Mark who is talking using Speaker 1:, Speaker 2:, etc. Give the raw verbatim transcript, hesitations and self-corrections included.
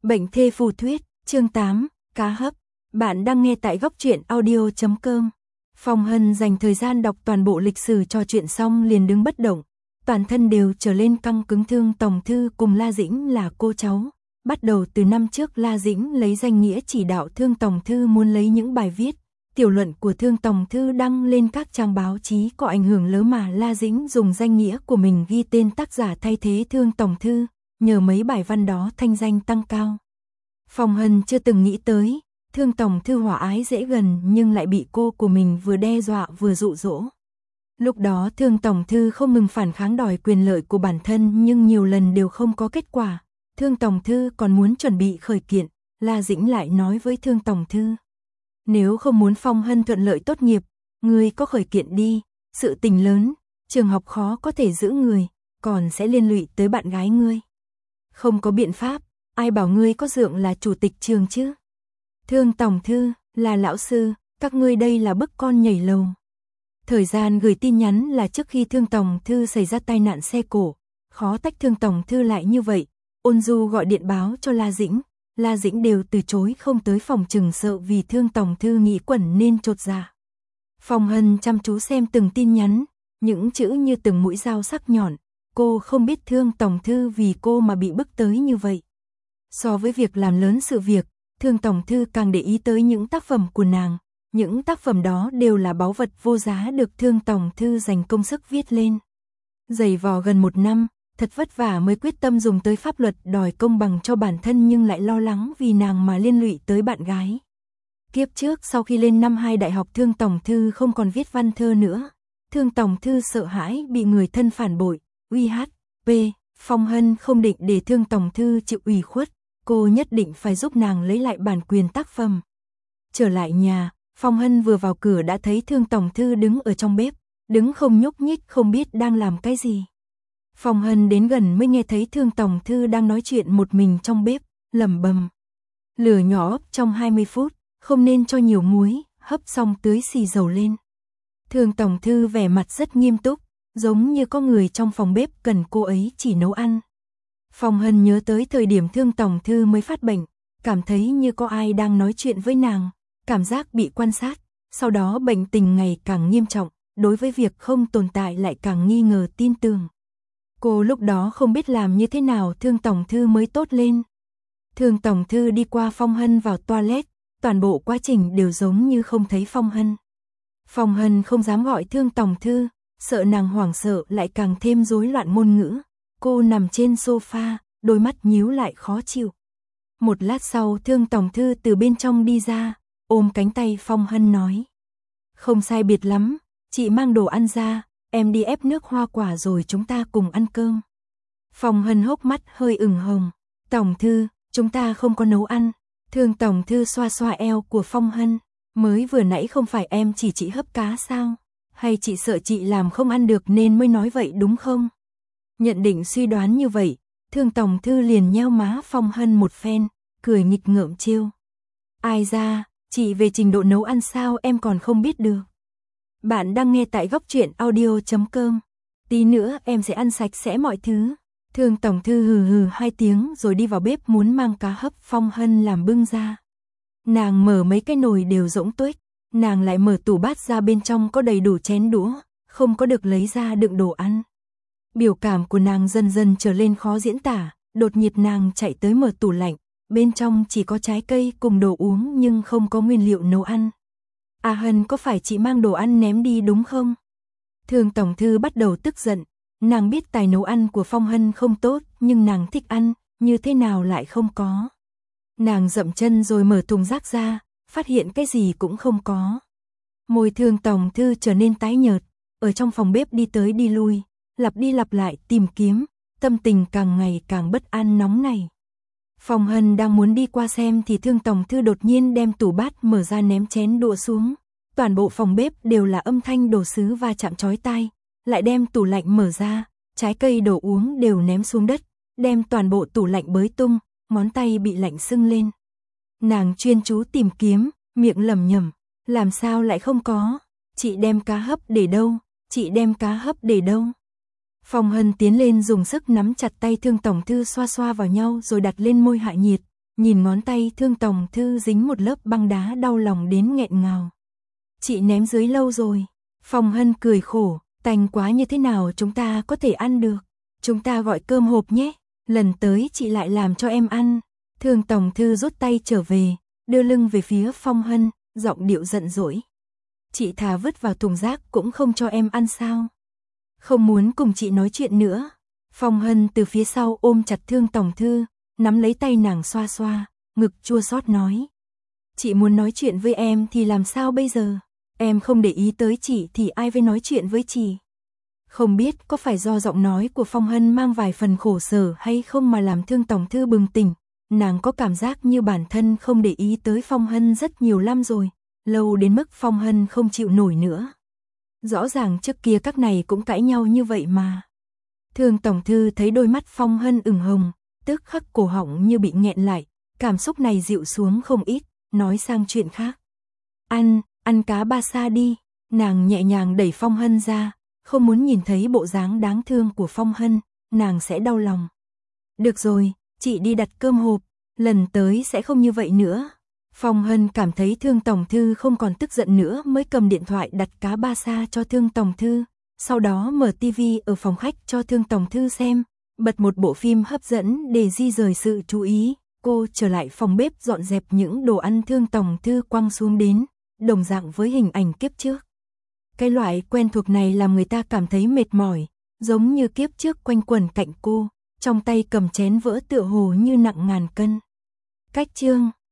Speaker 1: Bệnh thê phù thuyết, chương tám, cá hấp. Bạn đang nghe tại góc truyện audio chấm com. Phong Hân dành thời gian đọc toàn bộ lịch sử trò chuyện xong liền đứng bất động. Toàn thân đều trở lên căng cứng. Thương Tòng Thư cùng La Dĩnh là cô cháu. Bắt đầu từ năm trước La Dĩnh lấy danh nghĩa chỉ đạo Thương Tòng Thư muốn lấy những bài viết, tiểu luận của Thương Tòng Thư đăng lên các trang báo chí có ảnh hưởng lớn mà La Dĩnh dùng danh nghĩa của mình ghi tên tác giả thay thế Thương Tòng Thư. Nhờ mấy bài văn đó thanh danh tăng cao. Phong Hân chưa từng nghĩ tới, Thương Tòng Thư hòa ái dễ gần nhưng lại bị cô của mình vừa đe dọa vừa dụ dỗ. Lúc đó Thương Tòng Thư không ngừng phản kháng đòi quyền lợi của bản thân nhưng nhiều lần đều không có kết quả. Thương Tòng Thư còn muốn chuẩn bị khởi kiện, La Dĩnh lại nói với Thương Tòng Thư. Nếu không muốn Phong Hân thuận lợi tốt nghiệp, ngươi có khởi kiện đi, sự tình lớn, trường học khó có thể giữ người, còn sẽ liên lụy tới bạn gái ngươi. Không có biện pháp, ai bảo ngươi có dượng là chủ tịch trường chứ? Thương Tòng Thư, là lão sư, các ngươi đây là bức con nhảy lầu. Thời gian gửi tin nhắn là trước khi Thương Tòng Thư xảy ra tai nạn xe cổ, khó tách Thương Tòng Thư lại như vậy. Ôn Du gọi điện báo cho La Dĩnh, La Dĩnh đều từ chối không tới phòng trừng sợ vì Thương Tòng Thư nghĩ quẩn nên chột dạ. Phong Hân chăm chú xem từng tin nhắn, những chữ như từng mũi dao sắc nhọn. Cô không biết Thương Tòng Thư vì cô mà bị bức tới như vậy. So với việc làm lớn sự việc, Thương Tòng Thư càng để ý tới những tác phẩm của nàng. Những tác phẩm đó đều là báu vật vô giá được Thương Tòng Thư dành công sức viết lên. Dày vò gần một năm, thật vất vả mới quyết tâm dùng tới pháp luật đòi công bằng cho bản thân nhưng lại lo lắng vì nàng mà liên lụy tới bạn gái. Kiếp trước sau khi lên năm hai đại học Thương Tòng Thư không còn viết văn thơ nữa. Thương Tòng Thư sợ hãi bị người thân phản bội. u hát pê, Phong Hân không định để Thương Tòng Thư chịu ủy khuất, cô nhất định phải giúp nàng lấy lại bản quyền tác phẩm. Trở lại nhà, Phong Hân vừa vào cửa đã thấy Thương Tòng Thư đứng ở trong bếp, đứng không nhúc nhích không biết đang làm cái gì. Phong Hân đến gần mới nghe thấy Thương Tòng Thư đang nói chuyện một mình trong bếp, lẩm bẩm. Lửa nhỏ trong hai mươi phút, không nên cho nhiều muối, hấp xong tưới xì dầu lên. Thương Tòng Thư vẻ mặt rất nghiêm túc, giống như có người trong phòng bếp cần cô ấy chỉ nấu ăn. Phong Hân nhớ tới thời điểm Thương Tòng Thư mới phát bệnh, cảm thấy như có ai đang nói chuyện với nàng, cảm giác bị quan sát, sau đó bệnh tình ngày càng nghiêm trọng, đối với việc không tồn tại lại càng nghi ngờ tin tưởng. Cô lúc đó không biết làm như thế nào Thương Tòng Thư mới tốt lên. Thương Tòng Thư đi qua Phong Hân vào toilet, toàn bộ quá trình đều giống như không thấy Phong Hân. Phong Hân không dám gọi Thương Tòng Thư, sợ nàng hoảng sợ lại càng thêm rối loạn ngôn ngữ. Cô nằm trên sofa, đôi mắt nhíu lại khó chịu. Một lát sau Thương Tòng Thư từ bên trong đi ra, ôm cánh tay Phong Hân nói. Không sai biệt lắm, chị mang đồ ăn ra, em đi ép nước hoa quả rồi chúng ta cùng ăn cơm. Phong Hân hốc mắt hơi ửng hồng. Tòng Thư, chúng ta không có nấu ăn. Thương Tòng Thư xoa xoa eo của Phong Hân. Mới vừa nãy không phải em chỉ chị hấp cá sao? Hay chị sợ chị làm không ăn được nên mới nói vậy đúng không? Nhận định suy đoán như vậy, Thương Tòng Thư liền nheo má Phong Hân một phen, cười nghịch ngợm trêu. Ai ra, chị về trình độ nấu ăn sao em còn không biết được. Bạn đang nghe tại góc truyện audio chấm com. Tí nữa em sẽ ăn sạch sẽ mọi thứ. Thương Tòng Thư hừ hừ hai tiếng rồi đi vào bếp muốn mang cá hấp Phong Hân làm bưng ra. Nàng mở mấy cái nồi đều rỗng tuếch, nàng lại mở tủ bát ra bên trong có đầy đủ chén đũa, không có được lấy ra đựng đồ ăn. Biểu cảm của nàng dần dần trở lên khó diễn tả, đột nhiệt nàng chạy tới mở tủ lạnh, bên trong chỉ có trái cây cùng đồ uống nhưng không có nguyên liệu nấu ăn. À Hân, có phải chị mang đồ ăn ném đi đúng không? Thương Tòng Thư bắt đầu tức giận, nàng biết tài nấu ăn của Phong Hân không tốt nhưng nàng thích ăn, như thế nào lại không có. Nàng dậm chân rồi mở thùng rác ra, phát hiện cái gì cũng không có. Môi Thương Tòng Thư trở nên tái nhợt, ở trong phòng bếp đi tới đi lui, lặp đi lặp lại tìm kiếm, tâm tình càng ngày càng bất an nóng này. Phong Hân đang muốn đi qua xem thì Thương Tòng Thư đột nhiên đem tủ bát mở ra ném chén đũa xuống. Toàn bộ phòng bếp đều là âm thanh đồ sứ va chạm chói tai, lại đem tủ lạnh mở ra, trái cây đồ uống đều ném xuống đất, đem toàn bộ tủ lạnh bới tung, ngón tay bị lạnh sưng lên. Nàng chuyên chú tìm kiếm, miệng lẩm nhẩm, làm sao lại không có? Chị đem cá hấp để đâu? Chị đem cá hấp để đâu? Phong Hân tiến lên dùng sức nắm chặt tay Thương Tòng Thư xoa xoa vào nhau rồi đặt lên môi hạ nhiệt. nhìn ngón tay Thương Tòng Thư dính một lớp băng đá đau lòng đến nghẹn ngào. Chị ném dưới lâu rồi. Phong Hân cười khổ, tanh quá như thế nào chúng ta có thể ăn được. Chúng ta gọi cơm hộp nhé, lần tới chị lại làm cho em ăn. Thương Tòng Thư rút tay trở về, đưa lưng về phía Phong Hân, giọng điệu giận dỗi. Chị thà vứt vào thùng rác cũng không cho em ăn sao? Không muốn cùng chị nói chuyện nữa. Phong Hân từ phía sau ôm chặt Thương Tòng Thư, nắm lấy tay nàng xoa xoa, ngực chua xót nói. Chị muốn nói chuyện với em thì làm sao bây giờ? Em không để ý tới chị thì ai với nói chuyện với chị? Không biết có phải do giọng nói của Phong Hân mang vài phần khổ sở hay không mà làm Thương Tòng Thư bừng tỉnh. Nàng có cảm giác như bản thân không để ý tới Phong Hân rất nhiều năm rồi, lâu đến mức Phong Hân không chịu nổi nữa. Rõ ràng trước kia các này cũng cãi nhau như vậy mà. Thương Tòng Thư thấy đôi mắt Phong Hân ửng hồng, tức khắc cổ họng như bị nghẹn lại, cảm xúc này dịu xuống không ít, nói sang chuyện khác. Ăn, ăn cá ba sa đi. Nàng nhẹ nhàng đẩy Phong Hân ra, không muốn nhìn thấy bộ dáng đáng thương của Phong Hân, nàng sẽ đau lòng. Được rồi, chị đi đặt cơm hộp, lần tới sẽ không như vậy nữa. Phong Hân cảm thấy Thương Tòng Thư không còn tức giận nữa mới cầm điện thoại đặt cá ba sa cho Thương Tòng Thư, sau đó mở tivi ở phòng khách cho Thương Tòng Thư xem, bật một bộ phim hấp dẫn để di rời sự chú ý. Cô trở lại phòng bếp dọn dẹp những đồ ăn Thương Tòng Thư quăng xuống đến, đồng dạng với hình ảnh kiếp trước. Cái loại quen thuộc này làm người ta cảm thấy mệt mỏi, giống như kiếp trước quanh quẩn cạnh cô, trong tay cầm chén vỡ tựa hồ như nặng ngàn cân. Cách chương